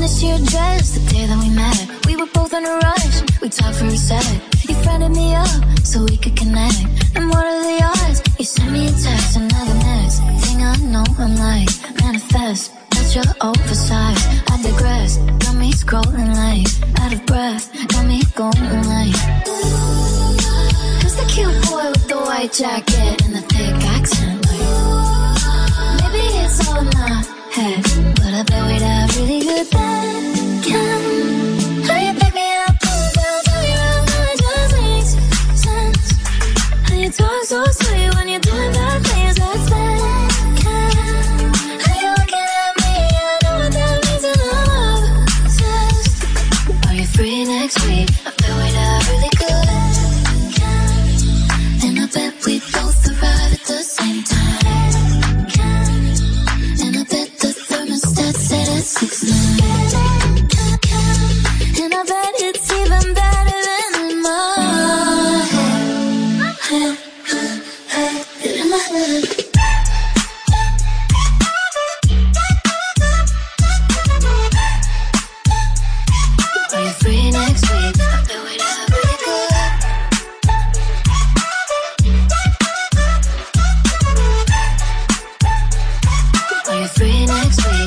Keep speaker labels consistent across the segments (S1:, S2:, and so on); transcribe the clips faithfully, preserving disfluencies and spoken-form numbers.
S1: this your dress, the day that we met. We were both in a rush, we talked for a sec. You friended me up, so we could connect. And what are the odds? You sent me a text, and now the next thing I know, I'm like, manifest. That's your oversized, I digress. Got me scrolling like, out of breath. Got me going like, who's the cute boy with the white jacket and the thick accent? Maybe it's all in my head, but I bet we'd have really good then. Can how you pick me up, pull down, turn me around, how it just makes sense. How you talk so sweet when you're doing bad things, that's that. Can how you looking at me, I know what that means and I'm obsessed. Are you free next week? I bet we'd have really good. Can and I bet we both arrive at the same time. Six nine. And I bet it's even better than in my head. Head, in my head. Are you free next week? I bet we'd have really good. Are you free next week?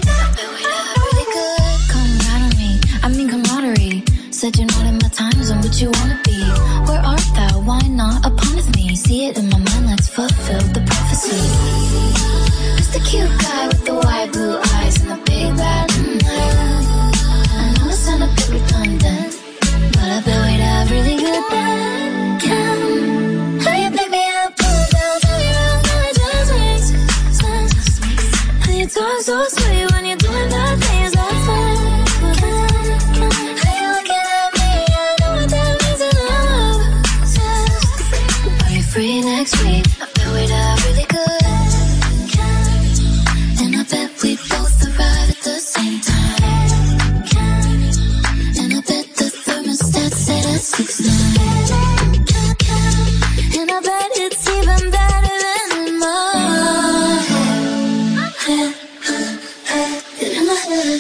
S1: Said you're not in my time zone, but you wanna be. Where art thou? Why not upon with me? See it in my mind, let's fulfill the prophecy. Who's the cute guy with the wide blue eyes and the big bad night? I know it sound a bit redundant, but I bet we'd have really good then. Can how you pick me up, pull down, turn me around, how it just makes sense. How you talk so sweet when you're doing bad things, that's that. Free next week, I bet we'd have really good. And I bet we both arrive at the same time. And I bet the thermostat set at six nine. And I bet it's even better than in my head. Head, head, in my head.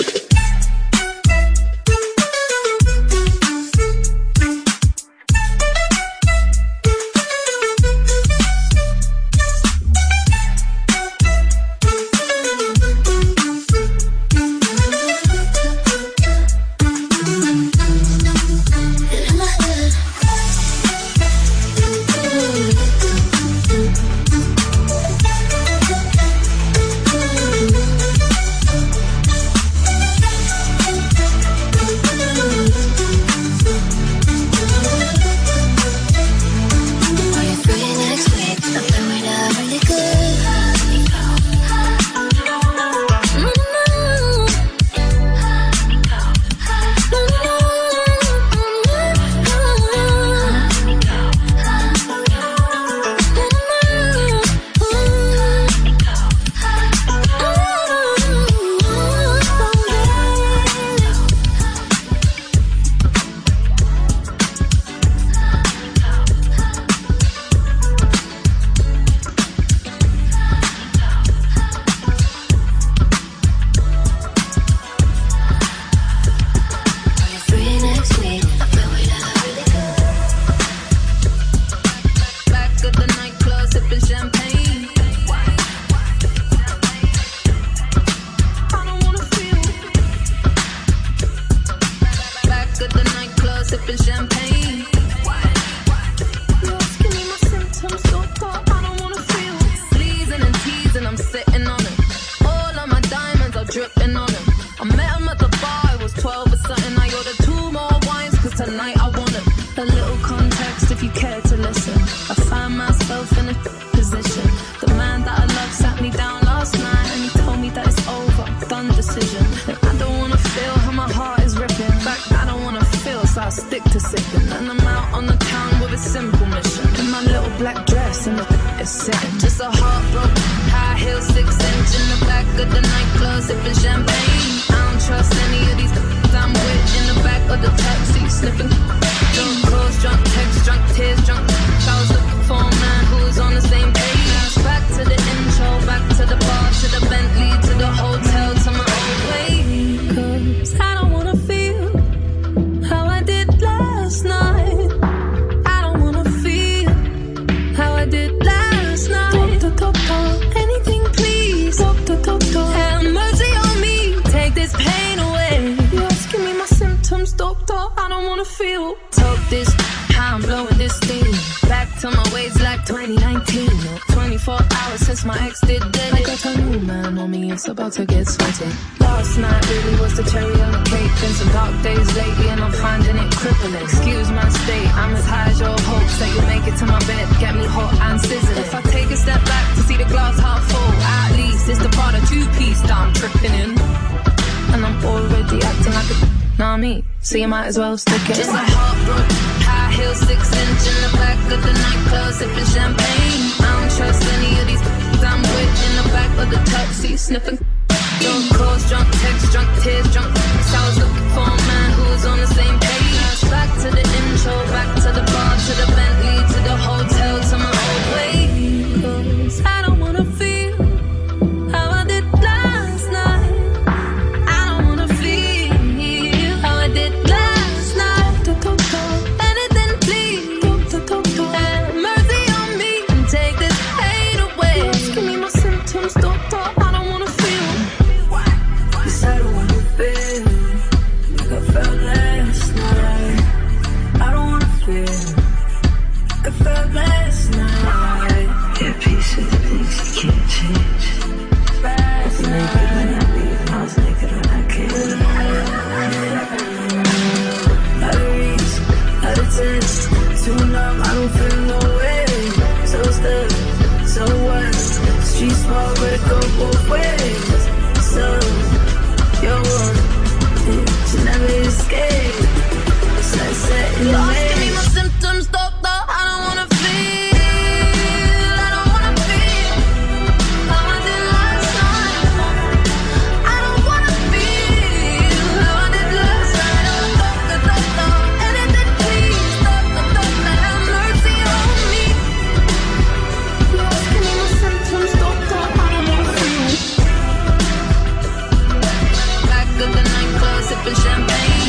S1: Just a heartbroken high heel, six inch in the back of the nightclub, sipping champagne. I don't trust any of these I'm with. wish my ex did dead. I got a new man on me, it's about to get sweaty. Last night really was the cherry on the cake. Been some dark days lately and I'm finding it crippling. Excuse my state, I'm as high as your hopes that you'll make it to my bed, get me hot and sizzling. If I take a step back to see the glass half full, at least it's the part of two-piece that I'm tripping in. And I'm already acting like a nah me, so you might as well stick it. Just a heartbroken, high heel, six inch in the back of the nightclub, sipping champagne. I don't trust any of these I'm with in the back of the taxi, sniffing. Drunk calls, drunk texts, drunk tears, drunk texts. I was looking for a man who was on the same page. Back to the intro, back to the bar, to the Bentley, to the hotel, to my old way. 'Cause I don't wanna feel how I did last night. I don't wanna feel how I did last night. Anything please, have mercy on me and take this pain away. Give me my symptoms, doctor, I don't wanna feel. You said I wanna feel like I felt last night. I don't wanna feel like I felt last night. Yeah, peace with the things you can't change. Last night, naked when I leave, I was naked when I came. Out of reach, out of touch, too numb, I don't feel no way. So stuck, so what? Street small, but it go both ways. So, you're one, you never escape. Sunset in the maze. Give me my symptoms, doctor, I don't wanna feel. I don't wanna feel how I did last night. I don't wanna feel how I did last night. Doctor, doctor, anything please, doctor, doctor, have mercy on me. Lord, give me my symptoms, doctor, I don't wanna feel. Back of the nightclub, sipping champagne.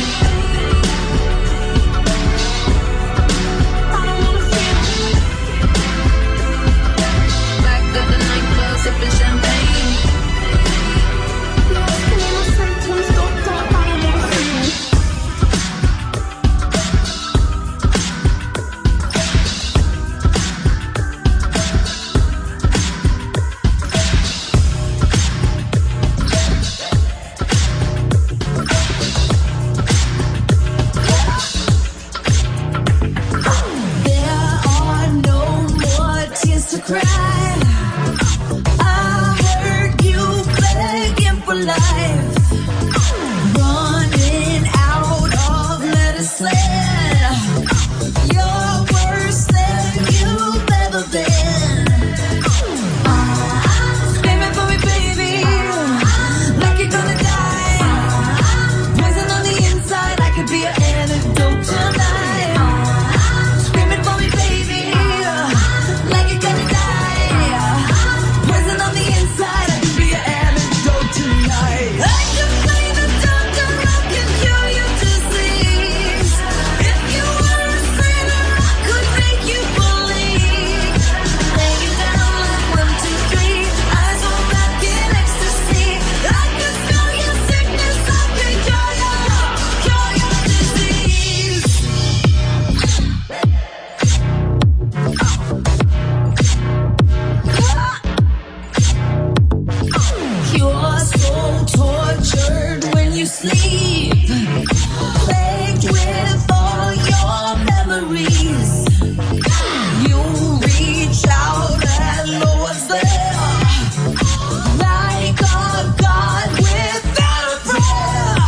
S1: I don't wanna feel. Back of the nightclub, sipping champagne. Lord, give me my symptoms, doctor, I don't wanna feel. There are no more tears to cry. I heard you begging for life, running out of medicine. You're worse than you've ever been. Screaming for me, baby, like you're gonna die. Poison on the inside, I could be an antidote tonight. Screaming for me, baby, like you're gonna die. Poison on the inside, I could be an antidote tonight. I can find a doctor who can cure your disease. If you were a sinner, I could make you believe. Lay you down like one, two, three, eyes on back in ecstasy. I can smell your sickness, I can cure your, cure your disease. You're so tortured when you sleep, plagued with all your memories. You reach out and know what's there, like a god without a prayer.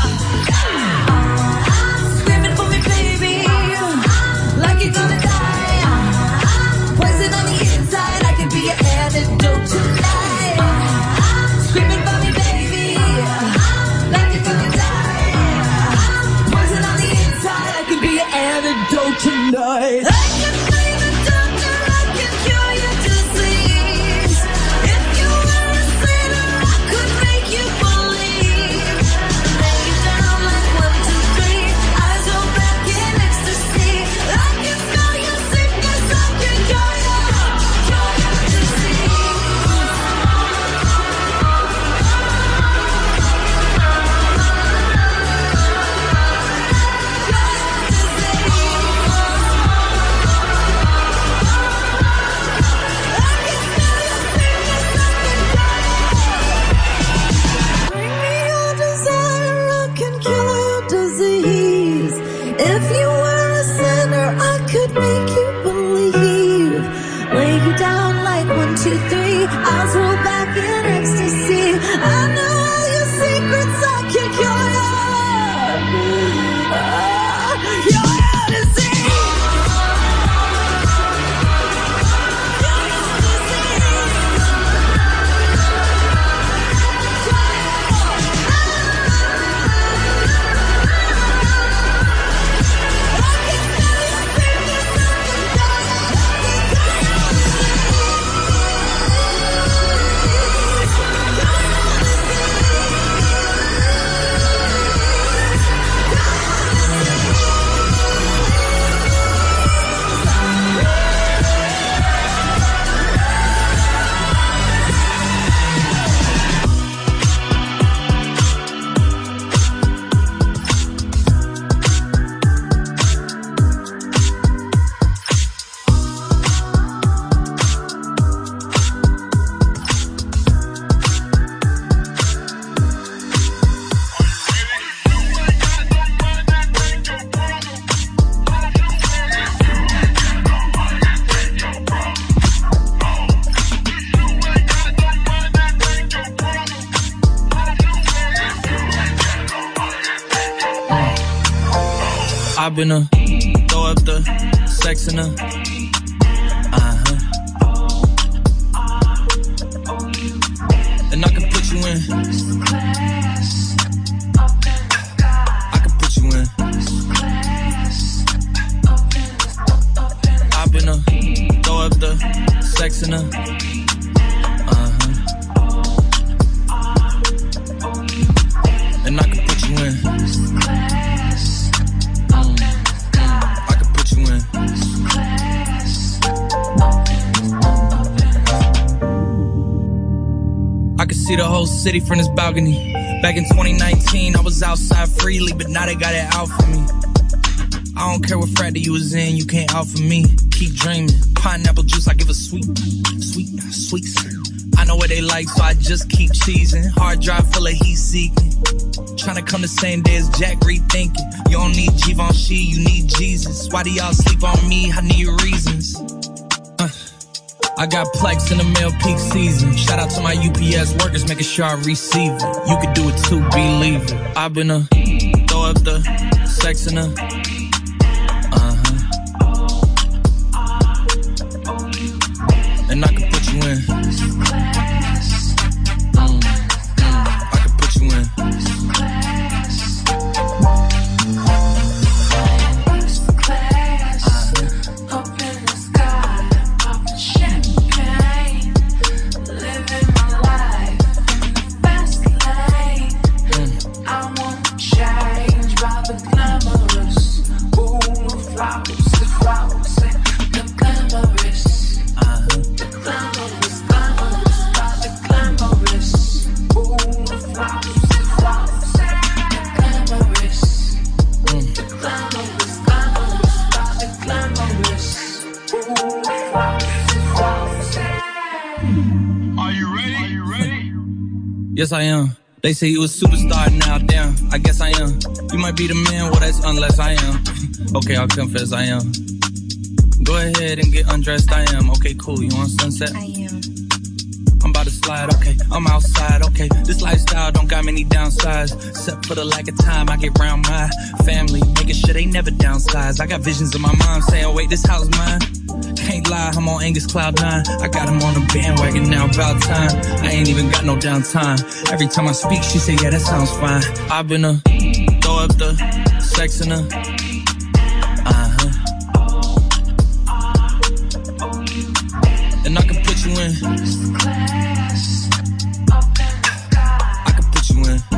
S1: Screaming for me, baby, like you're gonna die. Poison on the inside, I could be an antidote tonight. Screaming for me, baby, like you're gonna die. Poison on the inside, I could be an antidote tonight. I can find a doctor, I can cure your disease. If you were a sinner, I could make you believe. Lay you down like one, two, three, eyes on back in ecstasy. I can smell your sickness, I can cure your, cure your disease. Cure your disease.
S2: I've been a throw up the sex in her. Uh-huh. And I can put you in. I can put you in. I've been a throw up the sex in her. Uh-huh. And I can put you in. I could see the whole city from this balcony. Back in twenty nineteen, I was outside freely, but now they got it out for me. I don't care what fraternity you was in, you can't out for me. Keep dreaming, pineapple juice, I give a sweet, sweet, sweet. I know what they like, so I just keep cheesing. Hard drive full of heat seeking. Tryna come the same day as Jack, rethinking. You don't need Givenchy, you need Jesus. Why do y'all sleep on me? I need reasons. Uh. I got Plex in the mail peak season. Shout out to my U P S workers, making sure I receive it. You could do it too, believe it. I've been a throw up the sex in her. Uh-huh. And I can put you in. Mm, mm, I can put you in. Yes, I am. They say you a superstar now, damn, I guess I am. You might be the man, well, that's unless I am. Okay, I'll confess I am. Go ahead and get undressed, I am. Okay, cool, you want sunset?
S1: I am.
S2: I'm about to slide, okay, I'm outside, okay. This lifestyle don't got many downsides. Except for the lack of time I get round my family, making sure they never downsize. I got visions of my mom saying, wait, this house mine? Can't lie, I'm on Angus Cloud nine. I got him on the bandwagon now, about time. I ain't even got no downtime. Every time I speak, she say, yeah, that sounds fine. I've been a throw up the sex in her. Uh-huh. And I can put you in. I can put you in.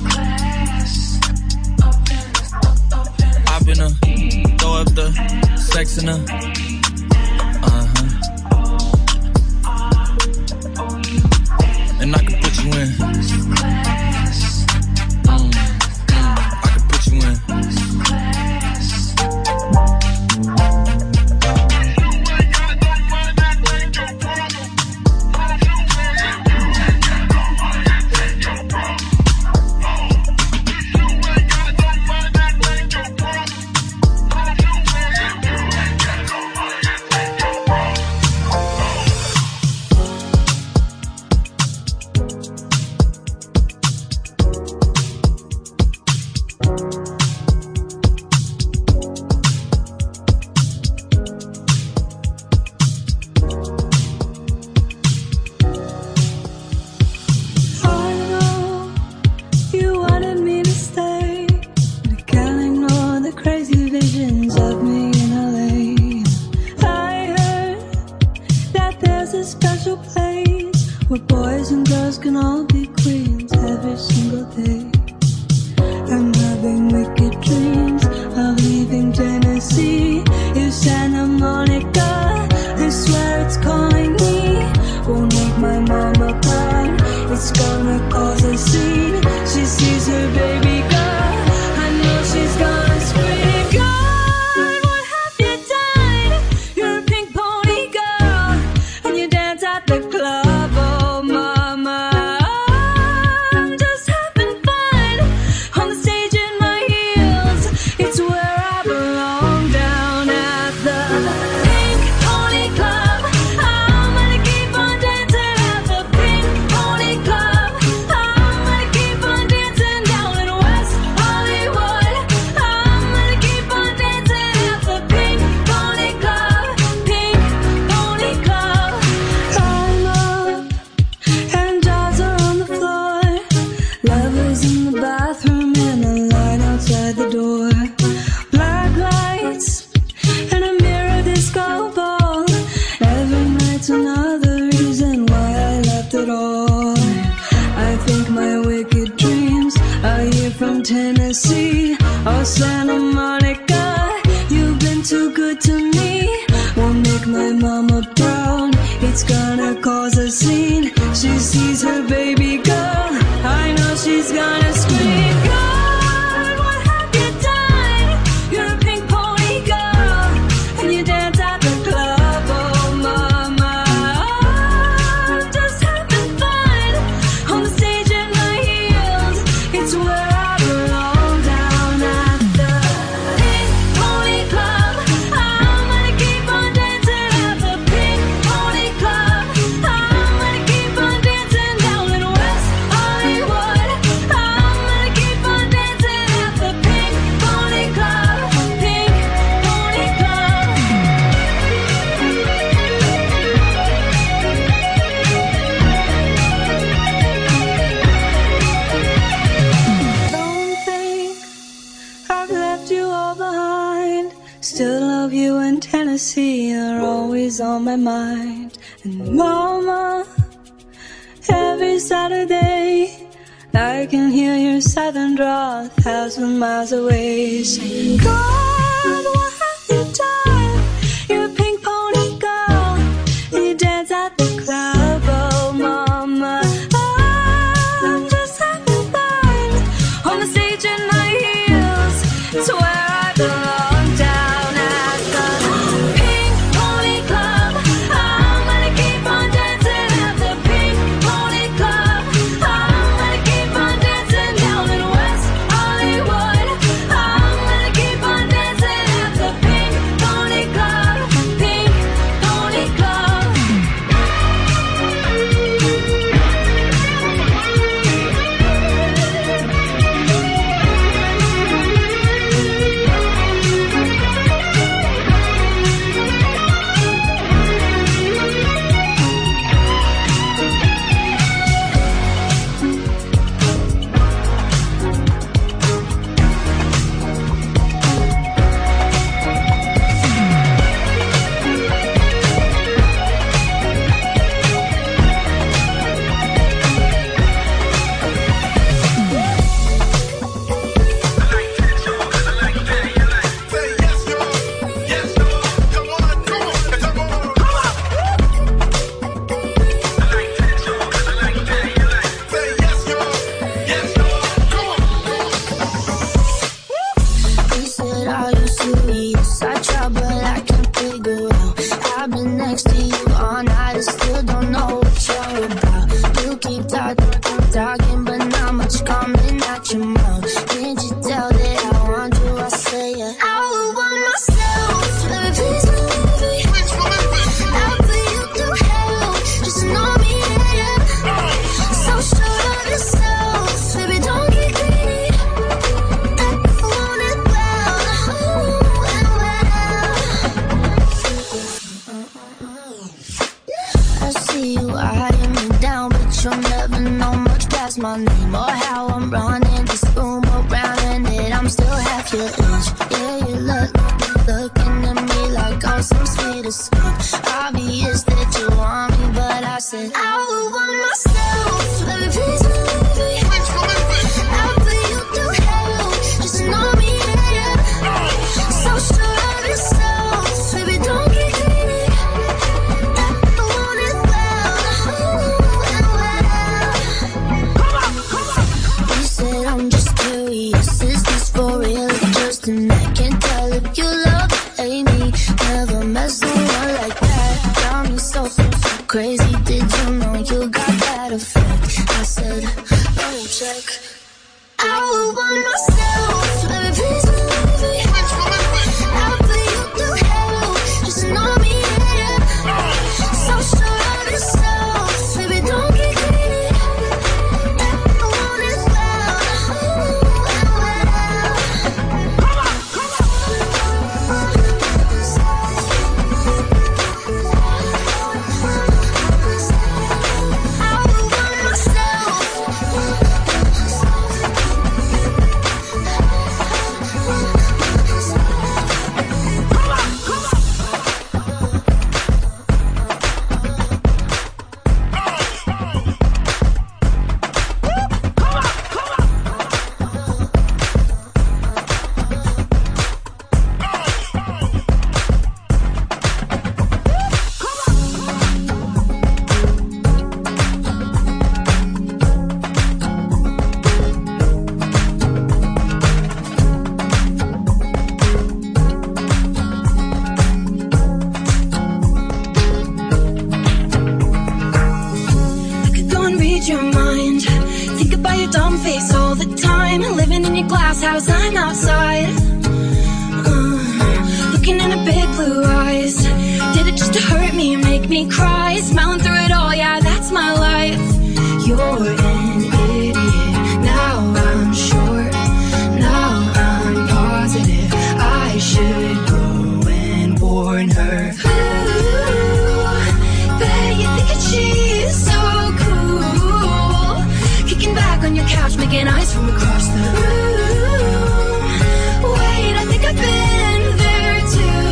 S2: I've been a throw up the sex in her. Uh-huh. And I can put you in. Mm, mm, I can put you in.
S3: Oh, Santa Monica, you've been too good to me. Won't make my mama proud. It's gonna cause a scene. She sees her baby girl. I know she's gonna scream. God, what have you done? You're a pink pony girl, and you dance at the club. Oh, mama, I'm just having fun on the stage in my heels. It's where I belong, down at the Pink Pony Club. I'm gonna keep on dancing at the Pink Pony Club. I'm gonna keep on dancing down in West Hollywood. I'm gonna keep on dancing at the Pink Pony Club. Pink Pony Club. Don't think I've left you all behind. Still love you in Tennessee. You're always on my mind. And mama, every Saturday I can hear your southern drawl a thousand miles away. Saying, God, what have you done? You're a pink pony girl, and you dance at the club. Oh, mama, I'm just having fun on the stage in my heels. It's where I belong, down at the Pink Pony Club. I'm gonna keep on dancing at the Pink Pony Club. I'm gonna keep on dancing down in West Hollywood. I'm gonna keep on dancing at the Pink Pony Club. Pink Pony Club. He said, are you serious? I try, but I can't figure out. I've been next to you all night and still don't know what you're about. You keep talking, talking, but not much coming out your mouth. Can't you tell that I want you? I say it. I would want myself. Baby, please believe me. I'll put you through hell. Just know me, yeah. So sure of yourself. Baby, don't get greedy. I want it well. Ooh, and well. I see you eyeing me down, but you'll never know much past my name or how I'm running this room around, and that I'm still half your age. Yeah, you look, looking at me like I'm some sweet escape. Obvious that you want me, but I said I would want myself. Baby, please believe me. I'll put you through hell. Just know me, yeah. So sure of yourself. Baby, don't get greedy. I want it well. Ooh, and well. You said I'm just curious. Is this for real? Just a night. Can't tell if you love or hate me. Never met someone like that. Got me so, so, so crazy. Did you know you got that effect? I said, oh, check. I would want myself. Baby, please believe me. I'll put you through hell. Just know me, yeah. So sure of yourself. Baby, don't get greedy. I want it well. Ooh, and well.
S4: outside, uh, looking into big blue eyes. Did it just to hurt me and make me cry? Smiling through it all, yeah, that's my life. You're an idiot, now I'm sure, now I'm positive I should go and warn her. Ooh, bet you think that she's so cool, kicking back on your couch, making eyes from across the room. Wait, I think I've been there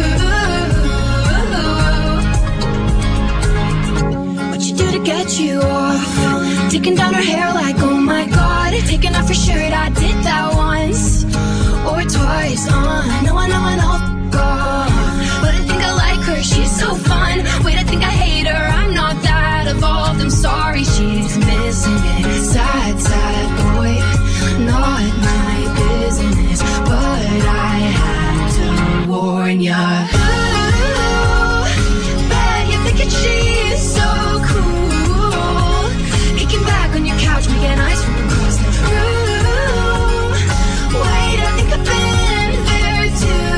S4: too. What you do to get you off? Taking down her hair like, oh my god. Taking off her shirt, I did that once or twice. uh, I know, I know, I know, God, but I think I like her, she's so fun. Wait, I think I hate her, I'm not that evolved. I'm sorry, she's missing it. Sad, sad boy, not my business, but I had to warn ya. Ooh, bet you're thinking she's so cool, kicking back on your couch, making eyes from across the room. Wait, I think I've been there too.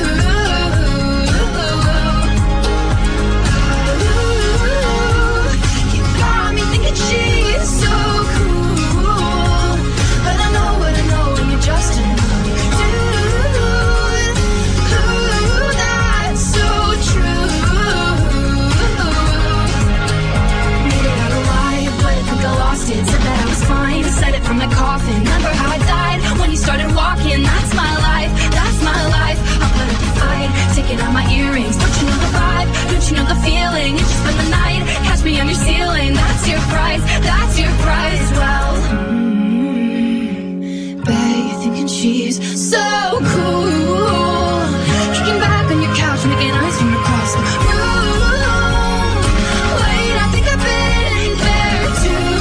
S4: Ooh, you got me thinking she's so cool, but I know what I know when you're just another dude. Ooh, that's so true. Made it out alive, but I think I lost it. Said that I was fine, said it from the coffin. Remember how I died when you started walking? That's my life, that's my life. I'll put up a fight, taking out my earrings. Don't you know the vibe? Don't you know the feeling? You just spend the night, catch me on your ceiling. That's your price, that's your price. Well, mm, bet you're thinking she's so cool, kicking back on your couch, making eyes from across the room. Wait, I think I've been there too.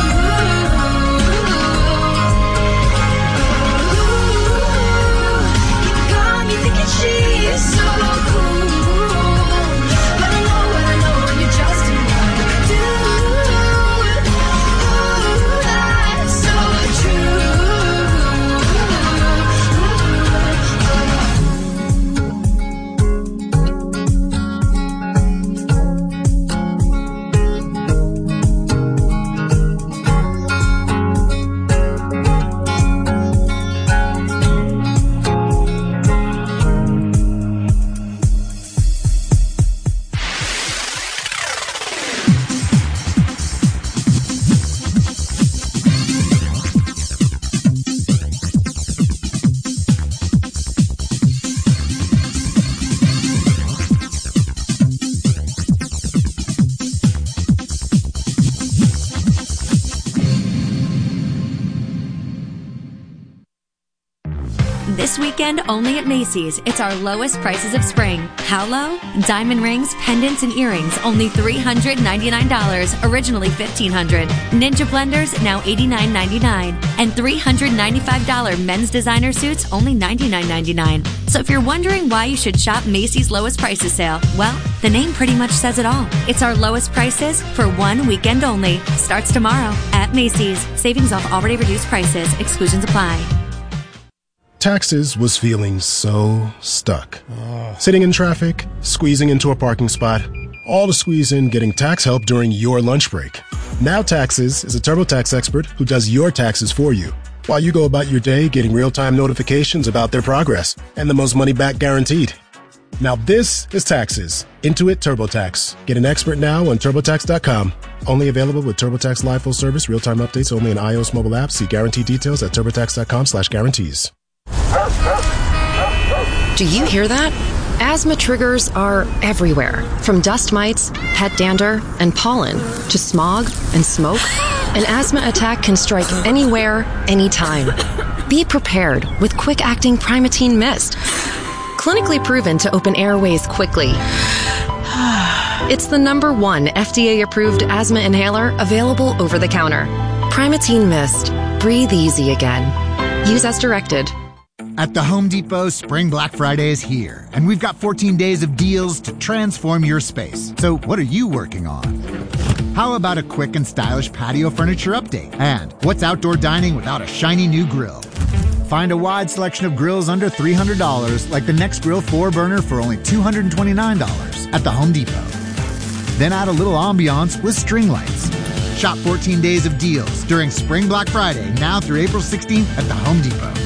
S4: Ooh, you got me thinking she's so cool, but I know what I know when you're just another dude. Ooh, that's so true.
S5: This weekend, only at Macy's, it's our lowest prices of spring. How low? Diamond rings, pendants, and earrings, only three hundred ninety-nine dollars, originally fifteen hundred dollars. Ninja blenders, now eighty-nine ninety-nine. And three hundred ninety-five dollars men's designer suits, only ninety-nine ninety-nine. So if you're wondering why you should shop Macy's lowest prices sale, well, the name pretty much says it all. It's our lowest prices for one weekend only. Starts tomorrow at Macy's. Savings off already reduced prices. Exclusions apply.
S6: Taxes was feeling so stuck. Uh. Sitting in traffic, squeezing into a parking spot, all to squeeze in getting tax help during your lunch break. Now Taxes is a TurboTax expert who does your taxes for you, while you go about your day getting real-time notifications about their progress and the most money back guaranteed. Now this is Taxes. Intuit TurboTax. Get an expert now on TurboTax dot com. Only available with TurboTax Live Full Service. Real-time updates only in iOS mobile apps. See guarantee details at TurboTax dot com slash guarantees.
S7: Do you hear that? Asthma triggers are everywhere, from dust mites, pet dander, and pollen, to smog and smoke. An asthma attack can strike anywhere, anytime. Be prepared with quick-acting Primatene Mist. Clinically proven to open airways quickly. It's the number one F D A-approved asthma inhaler available over the counter. Primatene Mist. Breathe easy again. Use as directed.
S8: At the Home Depot, Spring Black Friday is here, and we've got fourteen days of deals to transform your space. So what are you working on? How about a quick and stylish patio furniture update? And what's outdoor dining without a shiny new grill? Find a wide selection of grills under three hundred dollars, like the NextGrill four burner for only two hundred twenty-nine dollars at the Home Depot. Then add a little ambiance with string lights. Shop fourteen days of deals during Spring Black Friday, now through April sixteenth at the Home Depot.